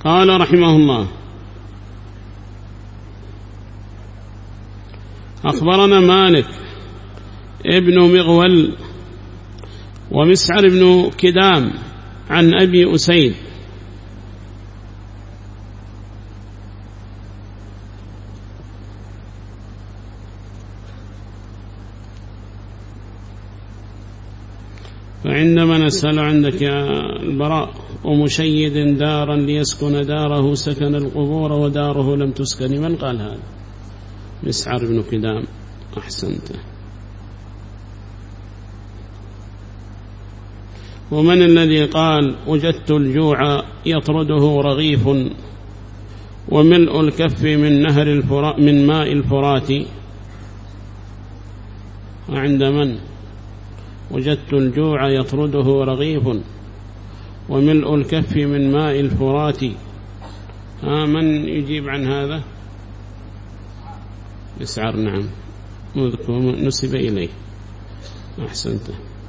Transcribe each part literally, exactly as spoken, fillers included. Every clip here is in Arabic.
قال رحمه الله: أخبرنا مالك ابن مغول ومسعر بن كدام عن أبي أسيد فعندما نسأل عندك يا البراء: ومشيد دارا ليسكن داره سكن القبور وداره لم تسكن، من قال هذا؟ مسعر بن كدام. أحسنت. ومن الذي قال: وجدت الجوع يطرده رغيف وملء الكف من نهر الفرات من ماء الفرات؟ عند من؟ وجدت الجوع يطرده رغيف وملء الكف من ماء الفرات. ها، من يجيب عن هذا؟ مسعر. نعم، نسب إليه. أحسنت.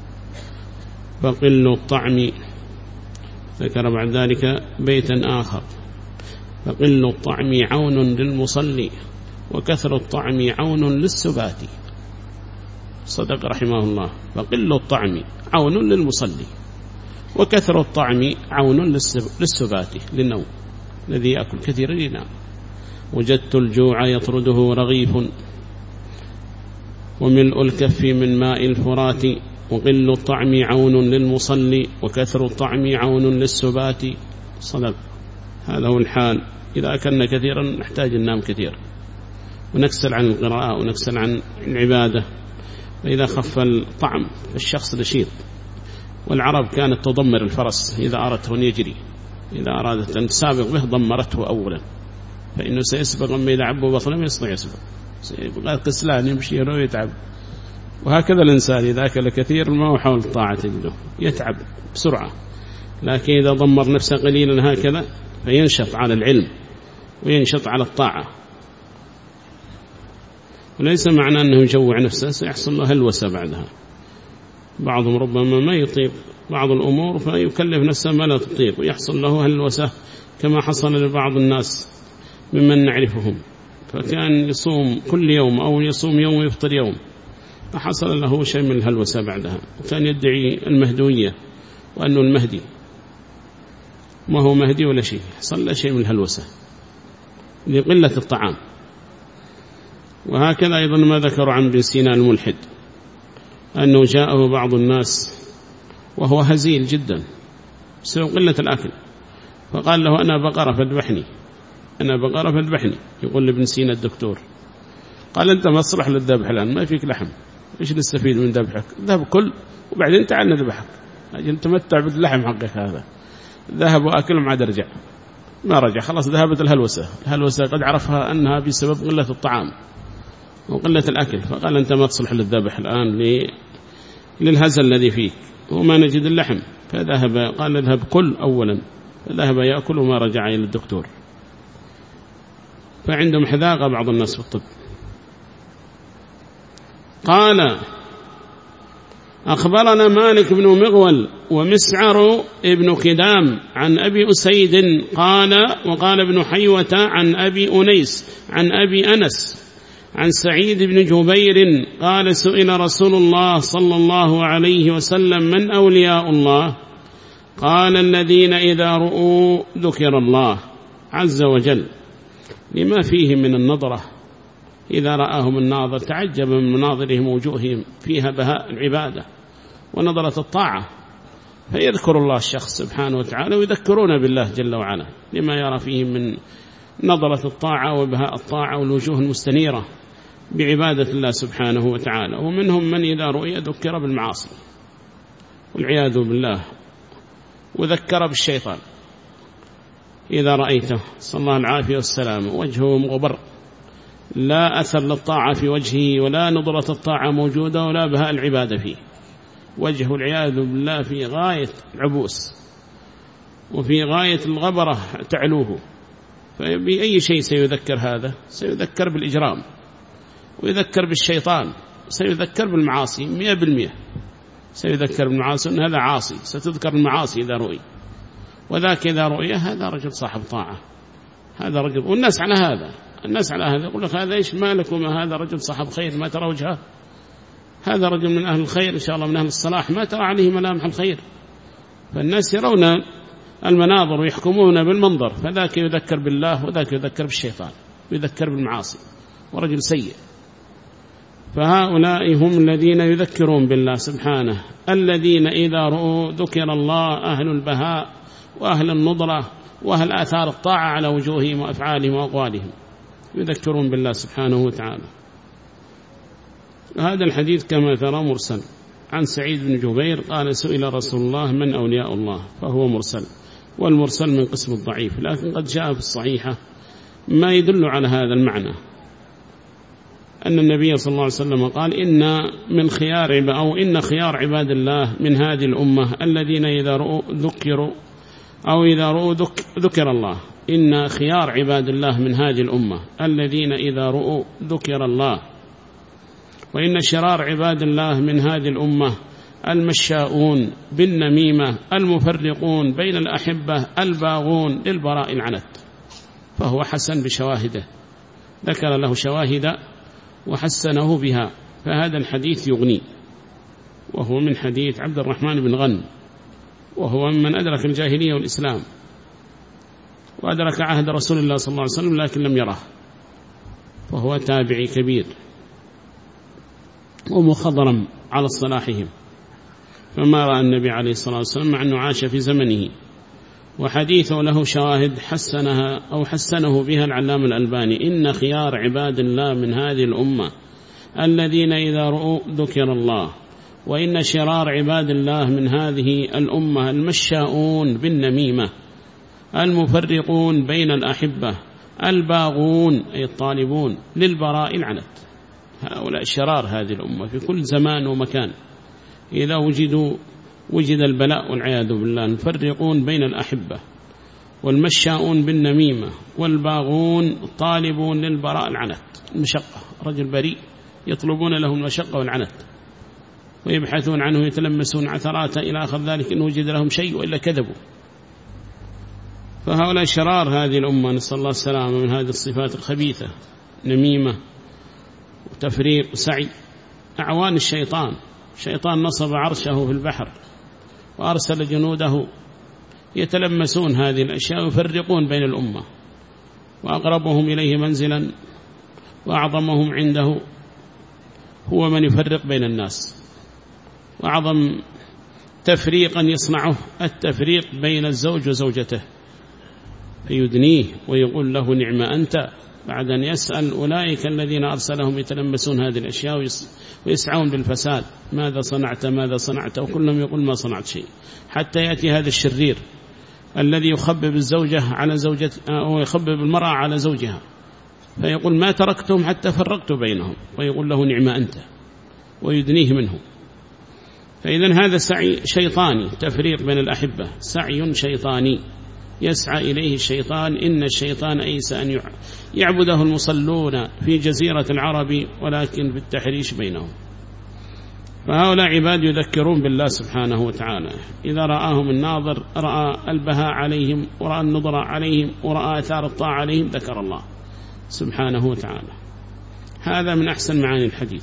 فقل الطعم. ذكر بعد ذلك بيتا آخر: فقل الطعم عون للمصلي وكثر الطعم عون للسبات. صدق رحمه الله. فقل الطعم عون للمصلي وكثر الطعم عون للسبات، للنوم، الذي يأكل كثيرا ينام. وجدت الجوع يطرده رغيف وملء الكف من ماء الفرات وقل الطعم عون للمصلي وكثر الطعم عون للسبات. صدق. هذا هو الحال. إذا أكلنا كثيرا نحتاج ننام كثير ونكسل عن القراءة ونكسل عن العبادة. فإذا خف الطعم الشخص نشيط. والعرب كانت تضمر الفرس إذا أردت أن يجري، إذا أرادت أن تسابق به ضمرته أولا، فإنه سيسبق. أما إذا عبوا بطنه ما يستطيع يسبق، سيبقى كسلان يمشي ويتعب. وهكذا الإنسان إذا أكل كثير ما هو حول الطاعة له، يتعب بسرعة. لكن إذا ضمر نفسه قليلا هكذا فينشط على العلم وينشط على الطاعة. وليس معنى أنه يجوع نفسه، سيحصل له هلوسة بعدها. بعضهم ربما ما يطيق بعض الأمور فيكلف نفسه ما لا تطيق ويحصل له هلوسة، كما حصل لبعض الناس ممن نعرفهم، فكان يصوم كل يوم أو يصوم يوم ويفطر يوم، فحصل له شيء من الهلوسة بعدها، وكان يدعي المهدوية وأنه المهدي، ما هو مهدي ولا شيء، حصل له شيء من الهلوسة لقلة الطعام. وهكذا أيضا ما ذكروا عن ابن سينا الملحد أنه جاءه بعض الناس وهو هزيل جدا بسبب قلة الأكل، فقال له: أنا بقرة فاذبحني، أنا بقرة فاذبحني. يقول لابن سينا الدكتور: قال: أنت مصلح للذبح الآن، ما فيك لحم، إيش نستفيد من ذبحك؟ ذهب كل وبعدين تعال نذبحك، أجل تمتع باللحم حقك. هذا ذهب وأكل ما عاد رجع، ما رجع، خلاص ذهبت الهلوسة. الهلوسة قد عرفها أنها بسبب قلة الطعام وقلة الأكل، فقال: أنت ما تصلح للذبح الآن للهزل الذي فيك وما نجد اللحم. فذهب قال: اذهب كل أولا، فذهب يأكل وما رجع إلى الدكتور. فعندهم حذاقة بعض الناس في الطب. قال: أخبرنا مالك بن مغول ومسعر ابن كدام عن أبي أسيد قال: وقال ابن حيوة عن أبي أنيس عن أبي أنس عن سعيد بن جبير قال: سئل رسول الله صلى الله عليه وسلم: من أولياء الله؟ قال: الذين إذا رؤوا ذكر الله عز وجل، لما فيه من النظرة. إذا رآهم الناظر تعجب من مناظرهم وجوههم فيها بهاء العبادة ونظرة الطاعة، فيذكر الله الشخص سبحانه وتعالى ويذكرون بالله جل وعلا لما يرى فيهم من نظرة الطاعة وبهاء الطاعة والوجوه المستنيرة بعبادة الله سبحانه وتعالى. ومنهم من إذا رؤي ذكر بالمعاصي والعياذ بالله، وذكر بالشيطان. إذا رأيته صلى الله العافية والسلام وجهه مغبر، لا أثر للطاعة في وجهه ولا نظرة الطاعة موجودة ولا بهاء العبادة فيه، وجهه العياذ بالله في غاية العبوس وفي غاية الغبرة تعلوه. فبأي شيء سيذكر هذا؟ سيذكر بالإجرام ويذكر بالشيطان، سيذكر بالمعاصي مئة بالمئة، سيذكر بالمعاصي أن هذا عاصي، ستذكر المعاصي إذا رؤي. وذاك إذا رؤية هذا رجل صاحب طاعة، هذا رجل. والناس على هذا، الناس على هذا، يقول لك هذا إيش مالك وما هذا رجل صاحب خير ما ترى وجهه، هذا رجل من أهل الخير إن شاء الله من أهل الصلاح ما ترى عليه ملامح الخير. فالناس يرون المناظر ويحكمون بالمنظر، فذاك يذكر بالله وذاك يذكر بالشيطان ويذكر بالمعاصي ورجل سيء. فهؤلاء هم الذين يذكرون بالله سبحانه، الذين إذا رؤوا ذكر الله، أهل البهاء وأهل النضرة وأهل آثار الطاعة على وجوههم وأفعالهم وأقوالهم، يذكرون بالله سبحانه وتعالى. هذا الحديث كما ترى مرسل عن سعيد بن جبير قال سئل رسول الله من أولياء الله، فهو مرسل، والمرسل من قسم الضعيف، لكن قد جاء في الصحيحة ما يدل على هذا المعنى، أن النبي صلى الله عليه وسلم قال إن من خيار أو إن خيار عباد الله من هذه الأمة الذين إذا رؤوا ذكروا أو إذا رؤوا ذكر الله، إن خيار عباد الله من هذه الأمة الذين إذا رؤوا ذكر الله، وإن شرار عباد الله من هذه الأمة المشاؤون بالنميمة المفرقون بين الأحبة الباغون للبراء العنت. فهو حسن بشواهده، ذكر له شواهد وحسنه بها، فهذا الحديث يغني، وهو من حديث عبد الرحمن بن غنم، وهو من أدرك الجاهلية والإسلام وأدرك عهد رسول الله صلى الله عليه وسلم لكن لم يره، فهو تابعي كبير ومخضرم على صلاحهم، فما رأى النبي عليه الصلاة والسلام مع أنه عاش في زمنه. وحديثه له شواهد حسنها أو حسنه بها العلامة الألباني، إن خيار عباد الله من هذه الأمة الذين إذا رؤوا ذكر الله، وإن شرار عباد الله من هذه الأمة المشاؤون بالنميمة المفرقون بين الأحبة الباغون أي الطالبون للبراء العنت. هؤلاء شرار هذه الأمة في كل زمان ومكان، إذا وجدوا وجد البلاء والعياذ بالله. المفرقون بين الأحبة والمشاؤون بالنميمة والباغون طالبون للبراء العنت، المشقة، رجل بريء يطلبون له المشقة والعنت ويبحثون عنه يتلمسون عثراته إلى آخر ذلك إن وجد لهم شيء وإلا كذبوا. فهؤلاء شرار هذه الأمة، نسأل الله السلامة من هذه الصفات الخبيثة، نميمة وتفريق وسعي، أعوان الشيطان. الشيطان نصب عرشه في البحر وأرسل جنوده يتلمسون هذه الأشياء ويفرقون بين الأمة، وأقربهم إليه منزلا وأعظمهم عنده هو من يفرق بين الناس. وأعظم تفريقا يصنعه التفريق بين الزوج وزوجته، فيدنيه ويقول له نعم أنت، بعد أن يسأل أولئك الذين أرسلهم يتلمسون هذه الأشياء ويسعون بالفساد، ماذا صنعت ماذا صنعت، وكلهم يقول ما صنعت شيء، حتى يأتي هذا الشرير الذي يخبب الزوجة على زوجة أو يخبب المرأة على زوجها، فيقول ما تركتهم حتى فرقت بينهم، ويقول له نعم أنت ويدنيه منه. فإذن هذا سعي شيطاني، تفريق بين الأحبة، سعي شيطاني يسعى إليه الشيطان. إن الشيطان أيس أن يعبده المصلون في جزيرة العرب ولكن بالتحريش بينهم. فهؤلاء عباد يذكرون بالله سبحانه وتعالى، إذا رآهم الناظر رأى البهاء عليهم ورأى النظر عليهم ورأى أثار الطاعة عليهم ذكر الله سبحانه وتعالى. هذا من أحسن معاني الحديث.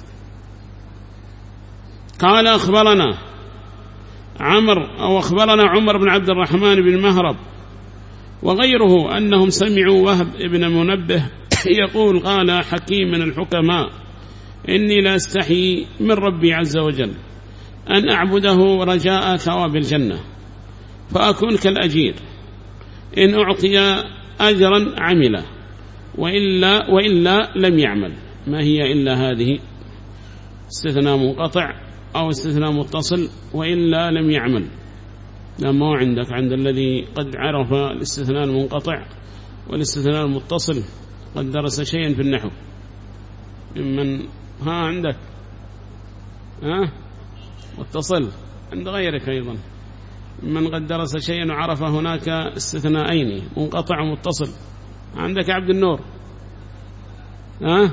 قال أخبرنا عمر أو أخبرنا عمر بن عبد الرحمن بن مهرب وغيره أنهم سمعوا وهب ابن منبه يقول قال حكيم من الحكماء إني لا أستحي من ربي عز وجل أن أعبده رجاء ثواب الجنة فأكون كالأجير إن أعطي أجرا عمله وإلا, وإلا لم يعمل. ما هي إلا هذه؟ استثناء منقطع أو استثناء متصل، وإلا لم يعمل. لما عندك عند الذي قد عرف الاستثناء المنقطع والاستثناء المتصل قد درس شيئا في النحو ممن ها عندك ها متصل عند غيرك أيضا من قد درس شيئا وعرف هناك استثناءين منقطع ومتصل. عندك عبد النور ها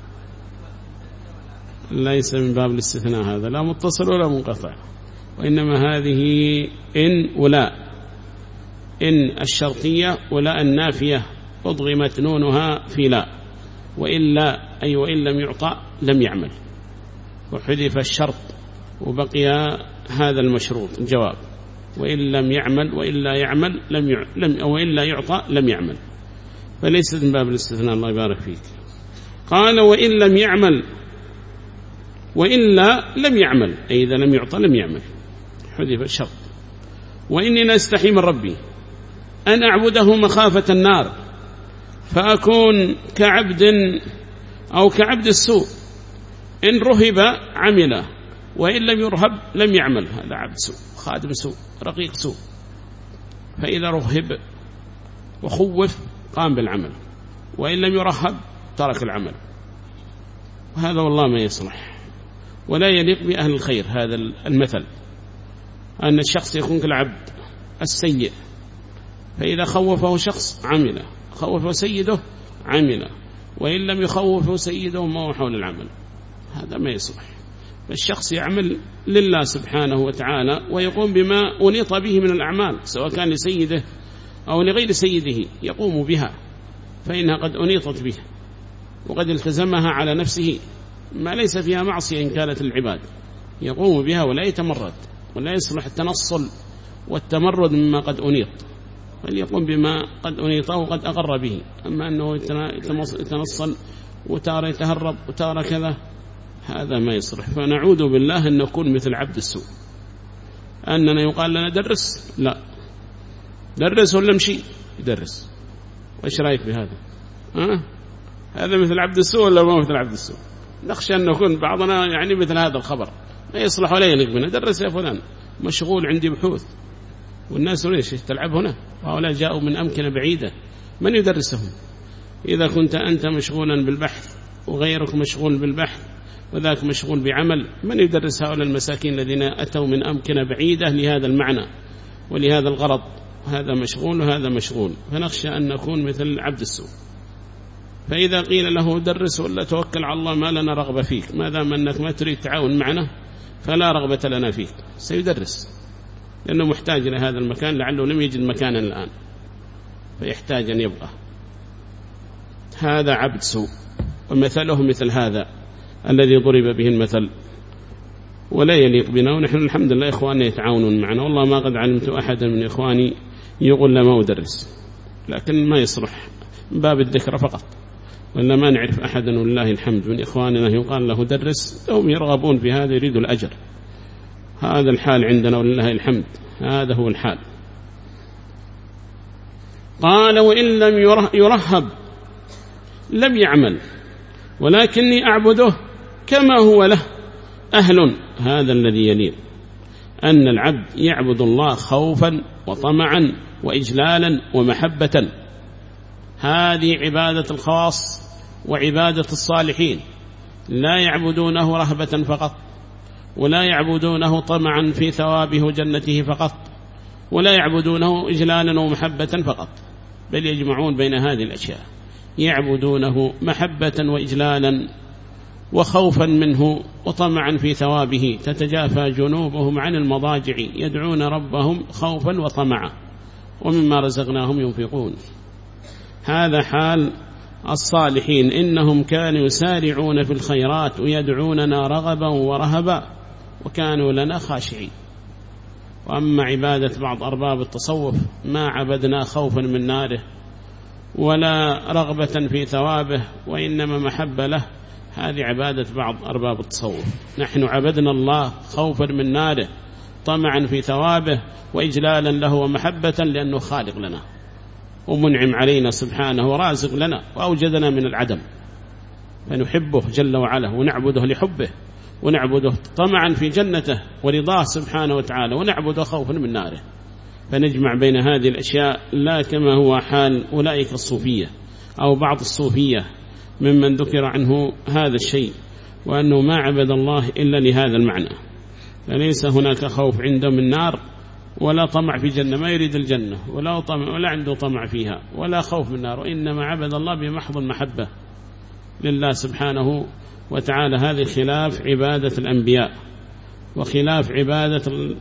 ليس من باب الاستثناء هذا، لا متصل ولا منقطع، وإنما هذه إن ولا إن الشرطية ولا النافية أضغمت نونها في لا، وإلا أي وإن لم يعطى لم يعمل، وحذف الشرط وبقي هذا المشروط الجواب، وإن لم يعمل وإلا يعمل لم يع... لم أو إلا يعطى لم يعمل، فليست من باب الاستثناء. الله يبارك فيك. قال وإن لم يعمل وإلا لم يعمل، أي إذا لم يعطى لم يعمل، حذف الشرط. وإني نستحي من ربي أن أعبده مخافة النار فأكون كعبد أو كعبد السوء، إن رهب عمله وإن لم يرهب لم يعمل. هذا عبد سوء، خادم سوء، رقيق سوء، فإذا رهب وخوف قام بالعمل، وإن لم يرهب ترك العمل. وهذا والله ما يصلح ولا يليق بأهل الخير. هذا المثل أن الشخص يكون كالعبد السيء، فإذا خوفه شخص عمله، خوفه سيده عمله، وإن لم يخوفه سيده ما هو حول العمل. هذا ما يصلح. فالشخص يعمل لله سبحانه وتعالى ويقوم بما أنيط به من الأعمال، سواء كان لسيده أو لغير سيده يقوم بها، فإنها قد أنيطت به وقد التزمها على نفسه، ما ليس فيها معصية إن كانت العباد، يقوم بها ولا يتمرد، ولا يصلح التنصل والتمرد مما قد أنيط، بل يقوم بما قد أنيطه وقد أقر به. أما أنه يتنصل وتارى يتهرب وتارى كذا، هذا ما يصلح. فنعوذ بالله أن نكون مثل عبد السوء، أننا يقال لنا درس، لا درس ولا مشي يدرس. وإيش رأيك بهذا؟ أه؟ هذا مثل عبد السوء ولا ما مثل عبد السوء؟ نخشى أن نكون بعضنا يعني مثل هذا الخبر، ما يصلح ولا يليق بنا. درس يا فلان، مشغول عندي بحوث، والناس ليش تلعب هنا، وهؤلاء جاءوا من أمكنة بعيدة، من يدرسهم؟ إذا كنت أنت مشغولا بالبحث وغيرك مشغول بالبحث وذاك مشغول بعمل، من يدرس هؤلاء المساكين الذين أتوا من أمكنة بعيدة لهذا المعنى ولهذا الغرض؟ هذا مشغول وهذا مشغول، فنخشى أن نكون مثل عبد السوء. فإذا قيل له درس ولا توكل على الله ما لنا رغبة فيك، ما دام أنك ما تريد تعاون معنا فلا رغبة لنا فيك، سيدرس لأنه محتاج إلى هذا المكان، لعله لم يجد مكانا الآن فيحتاج أن يبقى. هذا عبد سوء، ومثله مثل هذا الذي ضرب به المثل، ولا يليق بنا. ونحن الحمد لله إخواننا يتعاونون معنا، والله ما قد علمت أحدا من إخواني يقول لما أدرس، لكن ما يصلح باب الذكر فقط، ولا ما نعرف أحدا والله الحمد من إخواننا يقال له درس، هم يرغبون في هذا، يريدوا الأجر. هذا الحال عندنا ولله الحمد، هذا هو الحال. قال وإن لم يرهب لم يعمل ولكني أعبده كما هو له أهل. هذا الذي يليق أن العبد يعبد الله خوفا وطمعا وإجلالا ومحبة، هذه عبادة الخواص وعبادة الصالحين، لا يعبدونه رهبة فقط، ولا يعبدونه طمعا في ثوابه جنته فقط، ولا يعبدونه إجلالا ومحبة فقط، بل يجمعون بين هذه الأشياء، يعبدونه محبة وإجلالا وخوفا منه وطمعا في ثوابه، تتجافى جنوبهم عن المضاجع يدعون ربهم خوفا وطمعا ومما رزقناهم ينفقون. هذا حال الصالحين، إنهم كانوا يسارعون في الخيرات ويدعوننا رغبا ورهبا وكانوا لنا خاشعين. وأما عبادة بعض أرباب التصوف ما عبدنا خوفا من ناره ولا رغبة في ثوابه وإنما محبة له، هذه عبادة بعض أرباب التصوف. نحن عبدنا الله خوفا من ناره طمعا في ثوابه وإجلالا له ومحبة، لأنه خالق لنا ومنعم علينا سبحانه ورازق لنا وأوجدنا من العدم، فنحبه جل وعلا ونعبده لحبه، ونعبده طمعا في جنته ورضاه سبحانه وتعالى، ونعبده خوفا من ناره. فنجمع بين هذه الأشياء، لا كما هو حال أولئك الصوفية أو بعض الصوفية ممن ذكر عنه هذا الشيء، وأنه ما عبد الله إلا لهذا المعنى، فليس هناك خوف عنده من نار ولا طمع في جنة، ما يريد الجنة ولا طمع ولا عنده طمع فيها ولا خوف من نار، وإنما عبد الله بمحض المحبة لله سبحانه وتعالى. هذه خلاف عبادة الأنبياء وخلاف عبادة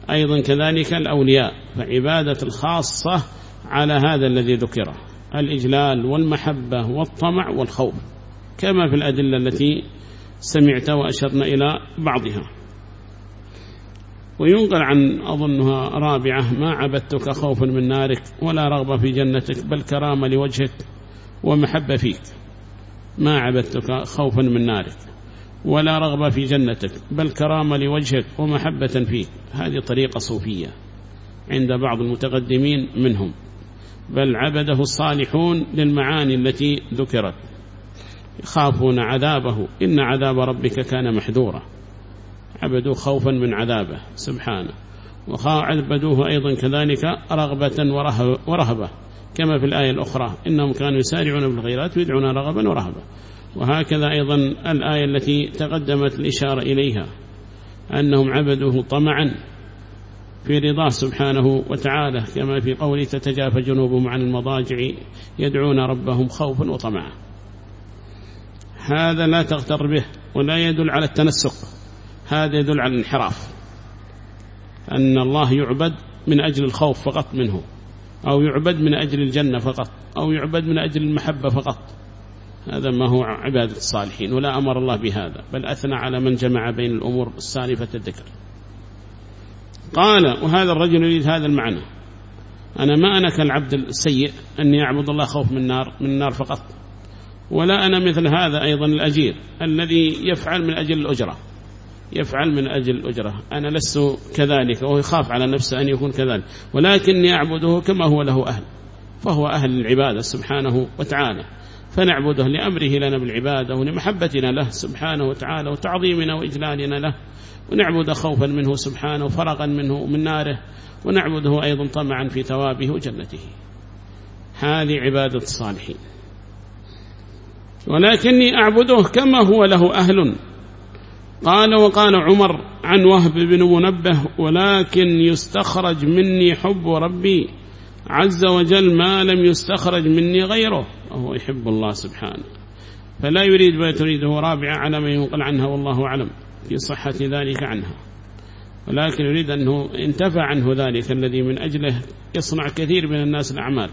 أيضا كذلك الأولياء، فعبادة الخاصة على هذا الذي ذكره، الإجلال والمحبة والطمع والخوف، كما في الأدلة التي سمعت وأشرنا إلى بعضها. وينقل عن أظنها رابعة: ما عبدتك خوفا من نارك ولا رغبة في جنتك بل كرامة لوجهك ومحبة فيك. ما عبدتك خوفا من نارك ولا رغبة في جنتك بل كرامة لوجهك ومحبة فيك. هذه طريقة صوفية عند بعض المتقدمين منهم، بل عبده الصالحون للمعاني التي ذكرت، يخافون عذابه، إن عذاب ربك كان محذورا، عبدوه خوفا من عذابه سبحانه، وعبدوه أيضا كذلك رغبة ورهبة، كما في الآية الأخرى: إنهم كانوا يسارعون بالخيرات ويدعون رغبا ورهبا. وهكذا أيضا الآية التي تقدمت الإشارة إليها أنهم عبدوه طمعا في رضاه سبحانه وتعالى، كما في قوله: تتجافى جنوبهم عن المضاجع يدعون ربهم خوفا وطمعا. هذا لا تغتر به ولا يدل على التنسق، هذا يدل على الانحراف، أن الله يعبد من أجل الخوف فقط منه، أو يعبد من أجل الجنة فقط، أو يعبد من أجل المحبة فقط. هذا ما هو عبادة الصالحين، ولا أمر الله بهذا، بل أثنى على من جمع بين الأمور السالفة الذكر. قال: وهذا الرجل يريد هذا المعنى: أنا ما أنا كالعبد السيء أني أعبد الله خوف من النار من النار فقط، ولا أنا مثل هذا أيضا الأجير الذي يفعل من أجل الأجرة، يفعل من أجل الأجرة. أنا لست كذلك، وهو يخاف على نفسه أن يكون كذلك، ولكني أعبده كما هو له أهل، فهو أهل العبادة سبحانه وتعالى، فنعبده لأمره لنا بالعبادة ولمحبتنا له سبحانه وتعالى وتعظيمنا وإجلالنا له، ونعبد خوفا منه سبحانه وفرقا منه من ناره، ونعبده أيضا طمعا في ثوابه وجنته. هذه عبادة الصالحين. ولكني أعبده كما هو له أهل. قال: وقال عمر عن وهب بن منبه: ولكن يستخرج مني حب ربي عز وجل ما لم يستخرج مني غيره، وهو يحب الله سبحانه، فلا يريد ما تريده رابعة على ما ينقل عنها والله أعلم في صحة ذلك عنها، ولكن يريد أنه انتفع عنه ذلك الذي من أجله يصنع كثير من الناس الأعمال.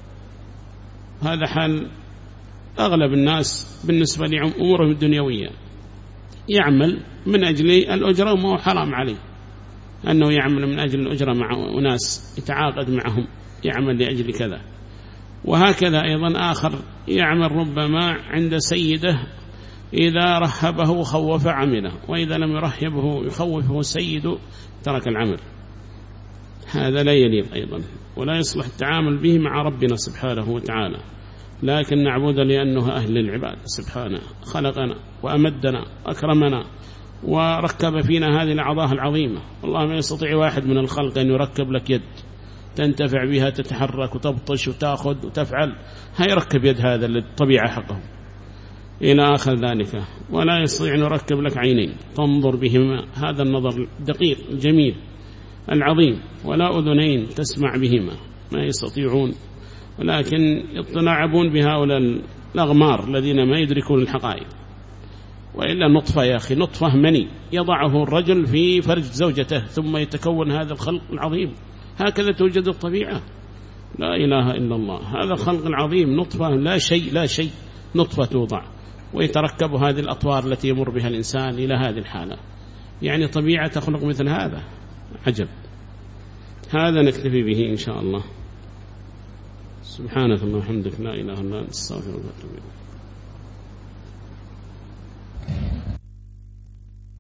هذا حال أغلب الناس بالنسبة لأمورهم الدنيوية، يعمل من أجل الأجرة وما هو حرام عليه أنه يعمل من أجل الأجرة مع أناس يتعاقد معهم، يعمل لأجل كذا. وهكذا أيضا آخر يعمل ربما عند سيده، إذا رهبه وخوف عمله، وإذا لم يرهبه يخوفه سيده ترك العمل. هذا لا يليق أيضا، ولا يصلح التعامل به مع ربنا سبحانه وتعالى، لكن نعبد لأنه أهل العبادة سبحانه، خلقنا وأمدنا أكرمنا وركب فينا هذه الأعضاء العظيمة. والله ما يستطيع واحد من الخلق أن يركب لك يد تنتفع بها، تتحرك وتبطش وتأخذ وتفعل، هيركب يد هذا للطبيعة حقه إلى آخر ذلك. ولا يستطيع أن يركب لك عينين تنظر بهما، هذا النظر الدقيق الجميل العظيم، ولا أذنين تسمع بهما، ما يستطيعون، ولكن يتلاعبون بهؤلاء الأغمار الذين ما يدركون الحقائق. وإلا نطفة يا أخي، نطفة مني يضعه الرجل في فرج زوجته ثم يتكون هذا الخلق العظيم، هكذا توجد الطبيعة. لا إله إلا الله، هذا الخلق العظيم نطفة، لا شيء لا شيء، نطفة توضع ويتركب هذه الأطوار التي يمر بها الإنسان إلى هذه الحالة. يعني طبيعة تخلق مثل هذا، عجب. هذا نكتفي به إن شاء الله. سبحانك اللهم وبحمدك، لا إله إلا أنت، استغفرك وأتوب إليك.